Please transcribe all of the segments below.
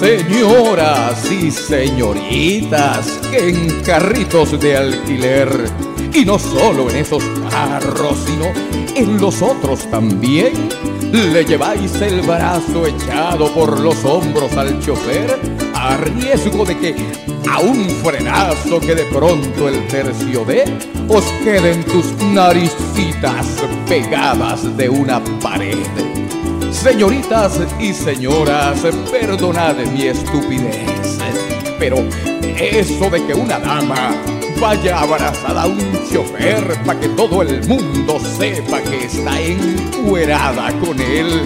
Señoras y señoritas que en carritos de alquiler, y no solo en esos carros, sino en los otros también, le lleváis el brazo echado por los hombros al chofer, a riesgo de que a un frenazo que de pronto el tercio dé, os queden tus naricitas pegadas de una pared. Señoritas y señoras, perdonad mi estupidez, pero eso de que una dama vaya abrazada a un chofer para que todo el mundo sepa que está encuerada con él,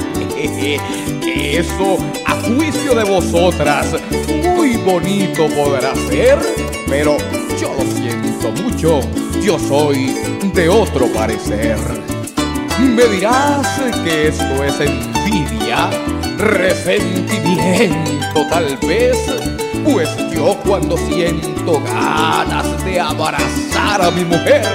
eso, a juicio de vosotras, muy bonito podrá ser, pero yo lo siento mucho, yo soy de otro parecer. Me dirás que esto es envidia, resentimiento tal vez, pues yo cuando siento ganas de abrazar a mi mujer,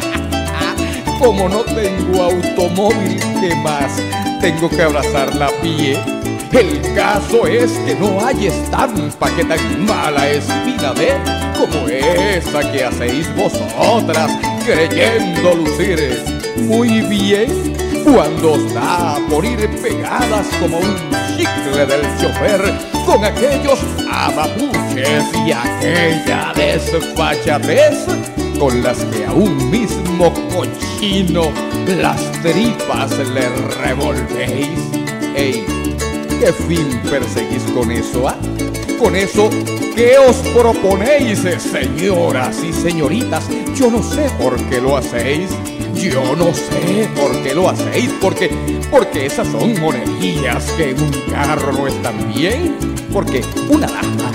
como no tengo automóvil, ¿qué más? Tengo que abrazarla a pie. El caso es que no hay estampa que tan mala espina dé como esa que hacéis vosotras, creyendo lucir muy bien cuando os da por ir pegadas como un chicle del chofer con aquellos amapuches y aquella desfachatez con las que a un mismo cochino las tripas le revolvéis. ¡Ey! ¿Qué fin perseguís con eso, ah? Con eso, ¿qué os proponéis, señoras y señoritas? Yo no sé por qué lo hacéis. Yo no sé por qué lo hacéis, porque esas son monerías que en un carro no están bien. Porque una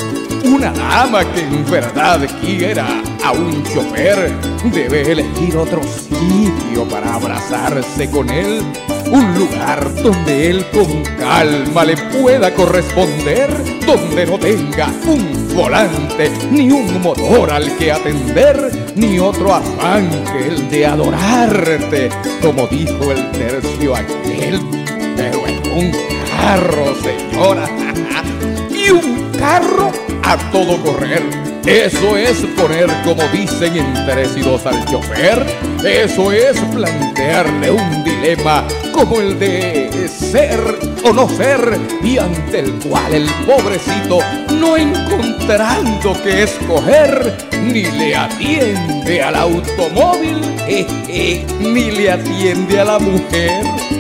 dama que en verdad quiera a un chofer debe elegir otro sitio para abrazarse con él, un lugar donde él con calma le pueda corresponder, donde no tenga un volante ni un motor al que atender, ni otro afán que el de adorarte, como dijo el tercio aquel, pero en un carro, señora, y un carro a todo correr. Eso es poner, como dicen, en 3 y 2 al chofer. Eso es plantearle un dilema como el de ser o no ser, y ante el cual el pobrecito, no encontrando que escoger, ni le atiende al automóvil, ni le atiende a la mujer.